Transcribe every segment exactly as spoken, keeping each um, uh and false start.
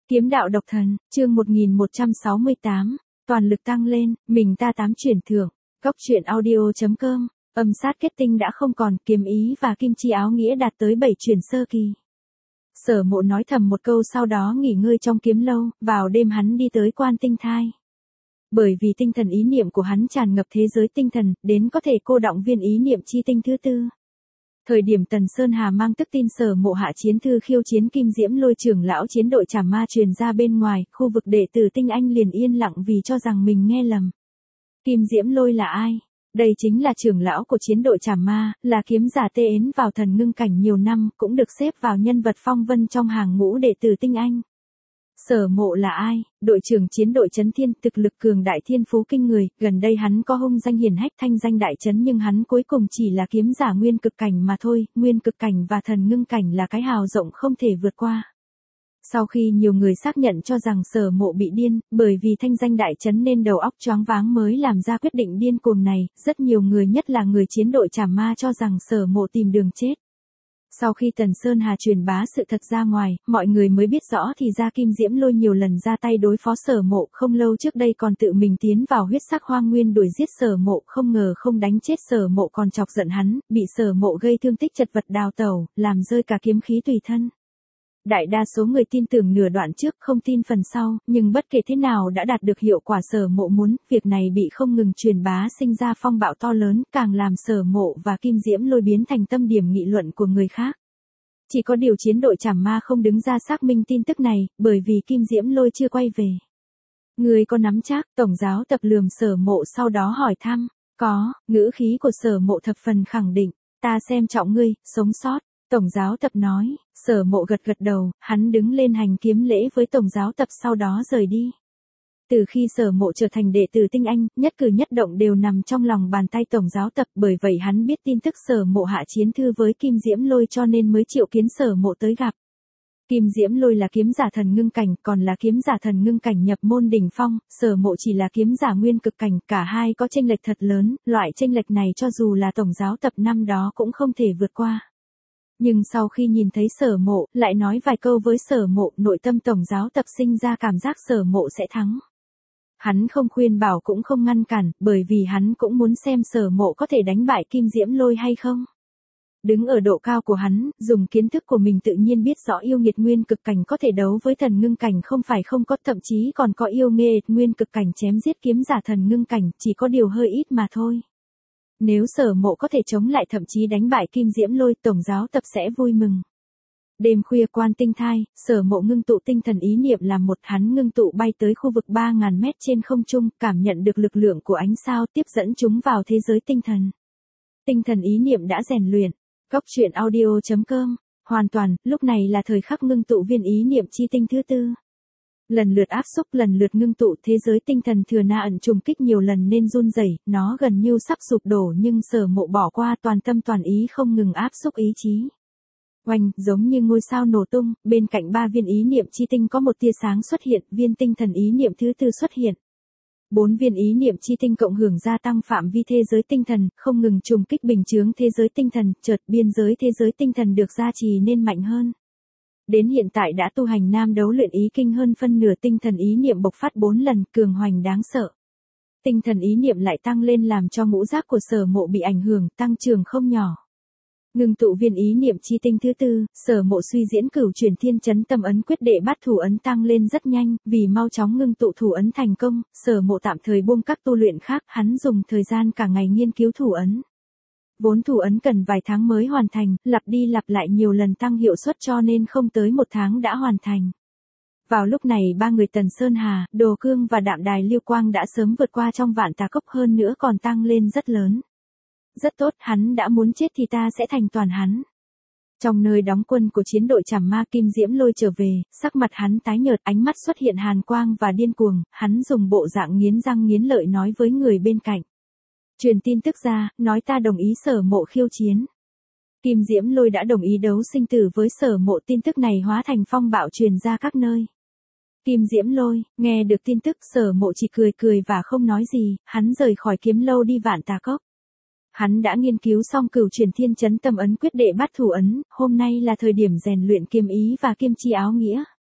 Kiếm đạo độc thần, chương một nghìn một trăm sáu mươi tám, toàn lực tăng lên, mình ta tám chuyển thưởng, góc truyện audio.com, âm sát kết tinh đã không còn, kiếm ý và kim chi áo nghĩa đạt tới bảy chuyển sơ kỳ. Sở Mộ nói thầm một câu sau đó nghỉ ngơi trong kiếm lâu, vào đêm hắn đi tới Quan Tinh Thai. Bởi vì tinh thần ý niệm của hắn tràn ngập thế giới tinh thần, đến có thể cô đọng viên ý niệm chi tinh thứ tư. Thời điểm Tần Sơn Hà mang tức tin Sở Mộ hạ chiến thư khiêu chiến Kim Diễm Lôi trưởng lão chiến đội Trảm Ma truyền ra bên ngoài, khu vực đệ tử Tinh Anh liền yên lặng vì cho rằng mình nghe lầm. Kim Diễm Lôi là ai? Đây chính là trưởng lão của chiến đội Trảm Ma, là kiếm giả tê ến vào thần ngưng cảnh nhiều năm, cũng được xếp vào nhân vật phong vân trong hàng ngũ đệ tử Tinh Anh. Sở Mộ là ai? Đội trưởng chiến đội Chấn Thiên, thực lực cường đại thiên phú kinh người, gần đây hắn có hung danh hiển hách thanh danh đại chấn nhưng hắn cuối cùng chỉ là kiếm giả nguyên cực cảnh mà thôi, nguyên cực cảnh và thần ngưng cảnh là cái hào rộng không thể vượt qua. Sau khi nhiều người xác nhận cho rằng Sở Mộ bị điên, bởi vì thanh danh đại chấn nên đầu óc choáng váng mới làm ra quyết định điên cuồng này, rất nhiều người nhất là người chiến đội Trảm Ma cho rằng Sở Mộ tìm đường chết. Sau khi Tần Sơn Hà truyền bá sự thật ra ngoài, mọi người mới biết rõ thì ra Kim Diễm Lôi nhiều lần ra tay đối phó Sở Mộ, không lâu trước đây còn tự mình tiến vào huyết sắc hoang nguyên đuổi giết Sở Mộ, không ngờ không đánh chết Sở Mộ còn chọc giận hắn, bị Sở Mộ gây thương tích chật vật đào tẩu, làm rơi cả kiếm khí tùy thân. Đại đa số người tin tưởng nửa đoạn trước, không tin phần sau, nhưng bất kể thế nào đã đạt được hiệu quả Sở Mộ muốn, việc này bị không ngừng truyền bá sinh ra phong bạo to lớn, càng làm Sở Mộ và Kim Diễm Lôi biến thành tâm điểm nghị luận của người khác. Chỉ có điều chiến đội Trảm Ma không đứng ra xác minh tin tức này, bởi vì Kim Diễm Lôi chưa quay về. Người có nắm chắc? Tổng giáo tập lườm Sở Mộ sau đó hỏi thăm. Có, ngữ khí của Sở Mộ thập phần khẳng định, ta xem trọng ngươi, sống sót. Tổng giáo tập nói, Sở Mộ gật gật đầu, hắn đứng lên hành kiếm lễ với Tổng giáo tập sau đó rời đi. Từ khi Sở Mộ trở thành đệ tử Tinh Anh, nhất cử nhất động đều nằm trong lòng bàn tay Tổng giáo tập, bởi vậy hắn biết tin tức Sở Mộ hạ chiến thư với Kim Diễm Lôi cho nên mới triệu kiến Sở Mộ tới gặp. Kim Diễm Lôi là kiếm giả thần ngưng cảnh, còn là kiếm giả thần ngưng cảnh nhập môn đỉnh phong, Sở Mộ chỉ là kiếm giả nguyên cực cảnh, cả hai có chênh lệch thật lớn, loại chênh lệch này cho dù là Tổng giáo tập năm đó cũng không thể vượt qua. Nhưng sau khi nhìn thấy Sở Mộ, lại nói vài câu với Sở Mộ, nội tâm Tổng giáo tập sinh ra cảm giác Sở Mộ sẽ thắng. Hắn không khuyên bảo cũng không ngăn cản, bởi vì hắn cũng muốn xem Sở Mộ có thể đánh bại Kim Diễm Lôi hay không. Đứng ở độ cao của hắn, dùng kiến thức của mình tự nhiên biết rõ yêu nghiệt nguyên cực cảnh có thể đấu với thần ngưng cảnh không phải không có, thậm chí còn có yêu nghiệt nguyên cực cảnh chém giết kiếm giả thần ngưng cảnh, chỉ có điều hơi ít mà thôi. Nếu Sở Mộ có thể chống lại thậm chí đánh bại Kim Diễm Lôi, Tổng giáo tập sẽ vui mừng. Đêm khuya Quan Tinh Thai, Sở Mộ ngưng tụ tinh thần ý niệm làm một, hắn ngưng tụ bay tới khu vực ba ngàn mét trên không trung, cảm nhận được lực lượng của ánh sao tiếp dẫn chúng vào thế giới tinh thần. Tinh thần ý niệm đã rèn luyện. Góc truyện audio.com, hoàn toàn, lúc này là thời khắc ngưng tụ viên ý niệm chi tinh thứ tư. Lần lượt áp xúc, lần lượt ngưng tụ, thế giới tinh thần thừa na ẩn trùng kích nhiều lần nên run rẩy, nó gần như sắp sụp đổ nhưng Sở Mộ bỏ qua, toàn tâm toàn ý không ngừng áp xúc ý chí. Oanh, giống như ngôi sao nổ tung, bên cạnh ba viên ý niệm chi tinh có một tia sáng xuất hiện, viên tinh thần ý niệm thứ tư xuất hiện. Bốn viên ý niệm chi tinh cộng hưởng gia tăng phạm vi thế giới tinh thần, không ngừng trùng kích bình chướng thế giới tinh thần, chợt biên giới thế giới tinh thần được gia trì nên mạnh hơn. Đến hiện tại đã tu hành nam đấu luyện ý kinh hơn phân nửa, tinh thần ý niệm bộc phát bốn lần, cường hoành đáng sợ. Tinh thần ý niệm lại tăng lên làm cho ngũ giác của Sở Mộ bị ảnh hưởng, tăng trưởng không nhỏ. Ngưng tụ viên ý niệm chi tinh thứ tư, Sở Mộ suy diễn cửu chuyển thiên chấn tâm ấn quyết đệ bát thủ ấn tăng lên rất nhanh, vì mau chóng ngưng tụ thủ ấn thành công, Sở Mộ tạm thời buông các tu luyện khác, hắn dùng thời gian cả ngày nghiên cứu thủ ấn. Vốn thủ ấn cần vài tháng mới hoàn thành, lặp đi lặp lại nhiều lần tăng hiệu suất cho nên không tới một tháng đã hoàn thành. Vào lúc này ba người Tần Sơn Hà, Đồ Cương và Đạm Đài Liêu Quang đã sớm vượt qua trong vạn tà cốc, hơn nữa còn tăng lên rất lớn. Rất tốt, hắn đã muốn chết thì ta sẽ thành toàn hắn. Trong nơi đóng quân của chiến đội Trảm Ma, Kim Diễm Lôi trở về, sắc mặt hắn tái nhợt, ánh mắt xuất hiện hàn quang và điên cuồng, hắn dùng bộ dạng nghiến răng nghiến lợi nói với người bên cạnh. Truyền tin tức ra, nói ta đồng ý Sở Mộ khiêu chiến. Kim Diễm Lôi đã đồng ý đấu sinh tử với Sở Mộ, tin tức này hóa thành phong bạo truyền ra các nơi. Kim Diễm Lôi, nghe được tin tức Sở Mộ chỉ cười cười và không nói gì, hắn rời khỏi kiếm lâu đi vạn tà cốc. Hắn đã nghiên cứu xong cửu chuyển thiên chấn tâm ấn quyết đệ bát thủ ấn, hôm nay là thời điểm rèn luyện kiếm ý và kim chi áo nghĩa.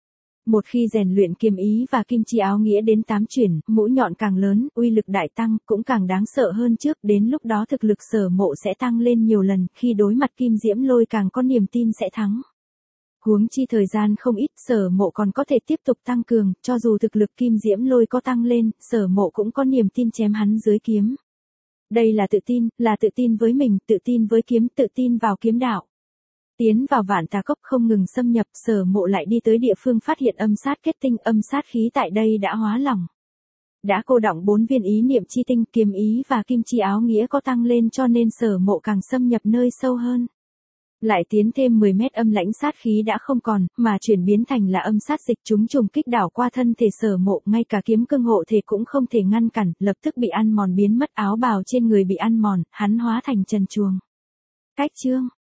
Một khi rèn luyện kiếm ý và kim chi áo nghĩa đến tám chuyển, mũi nhọn càng lớn, uy lực đại tăng, cũng càng đáng sợ hơn trước, đến lúc đó thực lực Sở Mộ sẽ tăng lên nhiều lần, khi đối mặt Kim Diễm Lôi càng có niềm tin sẽ thắng. Huống chi thời gian không ít, Sở Mộ còn có thể tiếp tục tăng cường, cho dù thực lực Kim Diễm Lôi có tăng lên, Sở Mộ cũng có niềm tin chém hắn dưới kiếm. Đây là tự tin, là tự tin với mình, tự tin với kiếm, tự tin vào kiếm đạo. Tiến vào Vạn Tà Cốc không ngừng xâm nhập, Sở Mộ lại đi tới địa phương phát hiện âm sát kết tinh, âm sát khí tại đây đã hóa lỏng. Đã cô đọng bốn viên ý niệm chi tinh, kiếm ý và kim chi áo nghĩa có tăng lên cho nên Sở Mộ càng xâm nhập nơi sâu hơn. Lại tiến thêm mười mét âm lãnh sát khí đã không còn, mà chuyển biến thành là âm sát dịch chúng trùng kích đảo qua thân thể Sở Mộ, ngay cả kiếm cương hộ thể cũng không thể ngăn cản, lập tức bị ăn mòn biến mất, áo bào trên người bị ăn mòn, hắn hóa thành trần truồng. Cách chương